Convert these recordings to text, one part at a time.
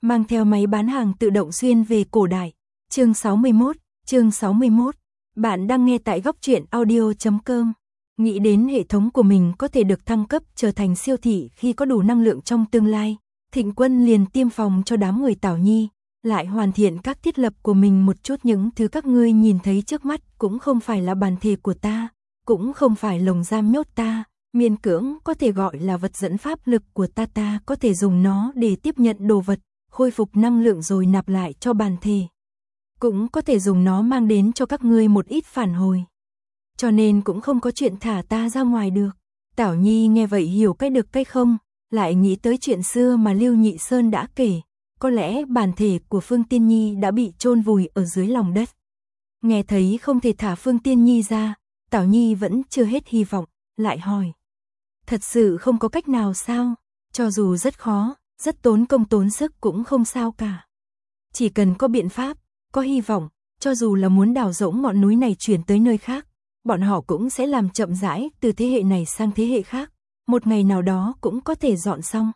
mang theo máy bán hàng tự động xuyên về cổ đại. Chương 61. Bạn đang nghe tại góc truyện audio.com. Nghĩ đến hệ thống của mình có thể được thăng cấp trở thành siêu thị khi có đủ năng lượng trong tương lai, Thịnh Quân liền tiêm phòng cho đám người Tảo Nhi, lại hoàn thiện các thiết lập của mình một chút. Những thứ các ngươi nhìn thấy trước mắt cũng không phải là bản thể của ta, cũng không phải lồng giam nhốt ta, miễn cưỡng có thể gọi là vật dẫn pháp lực của ta có thể dùng nó để tiếp nhận đồ vật, khôi phục năng lượng rồi nạp lại cho bản thể. Cũng có thể dùng nó mang đến cho các ngươi một ít phản hồi. Cho nên cũng không có chuyện thả ta ra ngoài được. Tảo Nhi nghe vậy hiểu cái được cái không, lại nghĩ tới chuyện xưa mà Lưu Nhị Sơn đã kể. Có lẽ bản thể của Phương Tiên Nhi đã bị chôn vùi ở dưới lòng đất. Nghe thấy không thể thả Phương Tiên Nhi ra, Tảo Nhi vẫn chưa hết hy vọng, lại hỏi. Thật sự không có cách nào sao? Cho dù rất khó, rất tốn công tốn sức cũng không sao cả. Chỉ cần có biện pháp, có hy vọng, cho dù là muốn đào rỗng ngọn núi này chuyển tới nơi khác, bọn họ cũng sẽ làm chậm rãi từ thế hệ này sang thế hệ khác, một ngày nào đó cũng có thể dọn xong.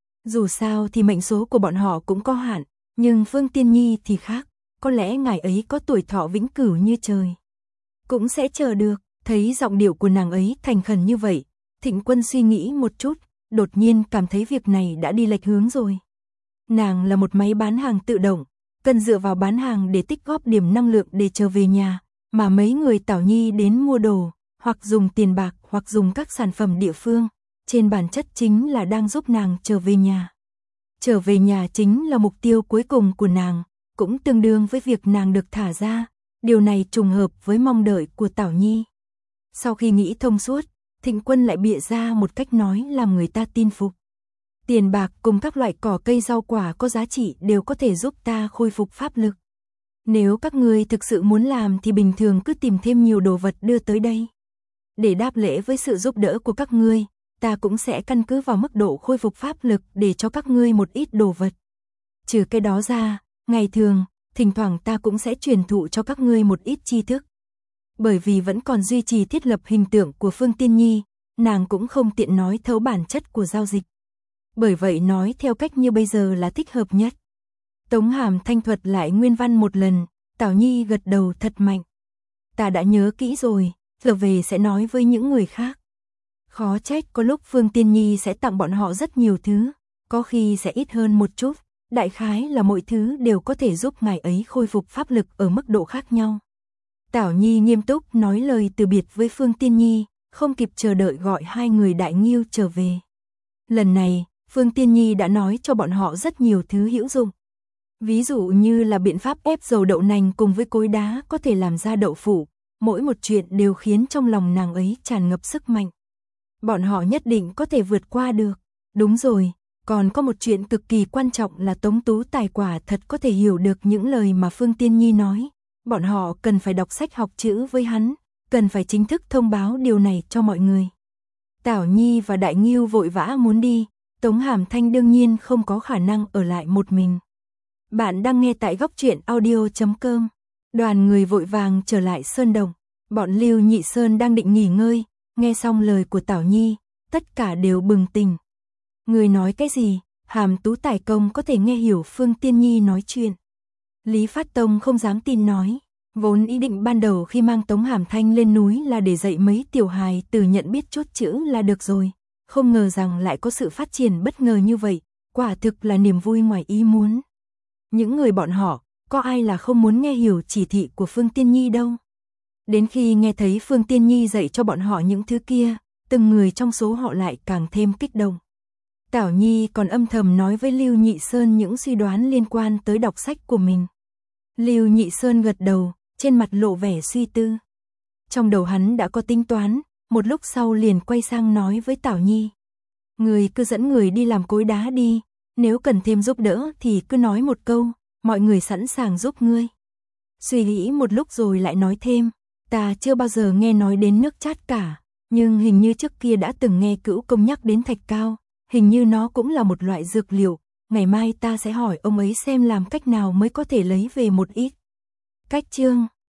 Dù sao thì mệnh số của bọn họ cũng có hạn, nhưng Phương Tiên Nhi thì khác, có lẽ ngài ấy có tuổi thọ vĩnh cửu như trời. Cũng sẽ chờ được, thấy giọng điệu của nàng ấy thành khẩn như vậy, Thịnh Quân suy nghĩ một chút, đột nhiên cảm thấy việc này đã đi lệch hướng rồi. Nàng là một máy bán hàng tự động, cần dựa vào bán hàng để tích góp điểm năng lượng để trở về nhà, mà mấy người Tảo Nhi đến mua đồ, hoặc dùng tiền bạc hoặc dùng các sản phẩm địa phương, trên bản chất chính là đang giúp nàng trở về nhà. Trở về nhà chính là mục tiêu cuối cùng của nàng, cũng tương đương với việc nàng được thả ra, điều này trùng hợp với mong đợi của Tảo Nhi. Sau khi nghĩ thông suốt, Thịnh Quân lại bịa ra một cách nói làm người ta tin phục. Tiền bạc cùng các loại cỏ cây rau quả có giá trị đều có thể giúp ta khôi phục pháp lực. Nếu các ngươi thực sự muốn làm thì bình thường cứ tìm thêm nhiều đồ vật đưa tới đây. Để đáp lễ với sự giúp đỡ của các ngươi, ta cũng sẽ căn cứ vào mức độ khôi phục pháp lực để cho các ngươi một ít đồ vật. Trừ cái đó ra, ngày thường, thỉnh thoảng ta cũng sẽ truyền thụ cho các ngươi một ít tri thức. Bởi vì vẫn còn duy trì thiết lập hình tượng của Phương Tiên Nhi, nàng cũng không tiện nói thấu bản chất của giao dịch. Bởi vậy nói theo cách như bây giờ là thích hợp nhất. Tống Hàm thanh thuật lại nguyên văn một lần, Tảo Nhi gật đầu thật mạnh. Ta đã nhớ kỹ rồi, giờ về sẽ nói với những người khác. Khó trách có lúc Phương Tiên Nhi sẽ tặng bọn họ rất nhiều thứ, có khi sẽ ít hơn một chút, đại khái là mọi thứ đều có thể giúp ngài ấy khôi phục pháp lực ở mức độ khác nhau. Tảo Nhi nghiêm túc nói lời từ biệt với Phương Tiên Nhi, không kịp chờ đợi gọi hai người Đại Nghiêu trở về. Lần này, Phương Tiên Nhi đã nói cho bọn họ rất nhiều thứ hữu dụng. Ví dụ như là biện pháp ép dầu đậu nành cùng với cối đá có thể làm ra đậu phụ, mỗi một chuyện đều khiến trong lòng nàng ấy tràn ngập sức mạnh. Bọn họ nhất định có thể vượt qua được. Đúng rồi, còn có một chuyện cực kỳ quan trọng là Tống Tú Tài quả thật có thể hiểu được những lời mà Phương Tiên Nhi nói. Bọn họ cần phải đọc sách học chữ với hắn, cần phải chính thức thông báo điều này cho mọi người. Tảo Nhi và Đại Nghiêu vội vã muốn đi, Tống Hàm Thanh đương nhiên không có khả năng ở lại một mình. Bạn đang nghe tại góc truyện audio.com. Đoàn người vội vàng trở lại Sơn Đồng, bọn Lưu Nhị Sơn đang định nghỉ ngơi, nghe xong lời của Tảo Nhi, tất cả đều bừng tỉnh. Người nói cái gì? Hàm Tú Tài công có thể nghe hiểu Phương Tiên Nhi nói chuyện. Lý Phát Tông không dám tin nói, vốn ý định ban đầu khi mang Tống Hàm Thanh lên núi là để dạy mấy tiểu hài từ nhận biết chút chữ là được rồi, không ngờ rằng lại có sự phát triển bất ngờ như vậy, quả thực là niềm vui ngoài ý muốn. Những người bọn họ, có ai là không muốn nghe hiểu chỉ thị của Phương Tiên Nhi đâu. Đến khi nghe thấy Phương Tiên Nhi dạy cho bọn họ những thứ kia, từng người trong số họ lại càng thêm kích động. Tảo Nhi còn âm thầm nói với Lưu Nhị Sơn những suy đoán liên quan tới đọc sách của mình. Lưu Nhị Sơn gật đầu, trên mặt lộ vẻ suy tư. Trong đầu hắn đã có tính toán, một lúc sau liền quay sang nói với Tảo Nhi. Người cứ dẫn người đi làm cối đá đi, nếu cần thêm giúp đỡ thì cứ nói một câu, mọi người sẵn sàng giúp ngươi. Suy nghĩ một lúc rồi lại nói thêm, ta chưa bao giờ nghe nói đến nước chát cả, nhưng hình như trước kia đã từng nghe Cữu Công nhắc đến thạch cao, hình như nó cũng là một loại dược liệu, ngày mai ta sẽ hỏi ông ấy xem làm cách nào mới có thể lấy về một ít. Cách chương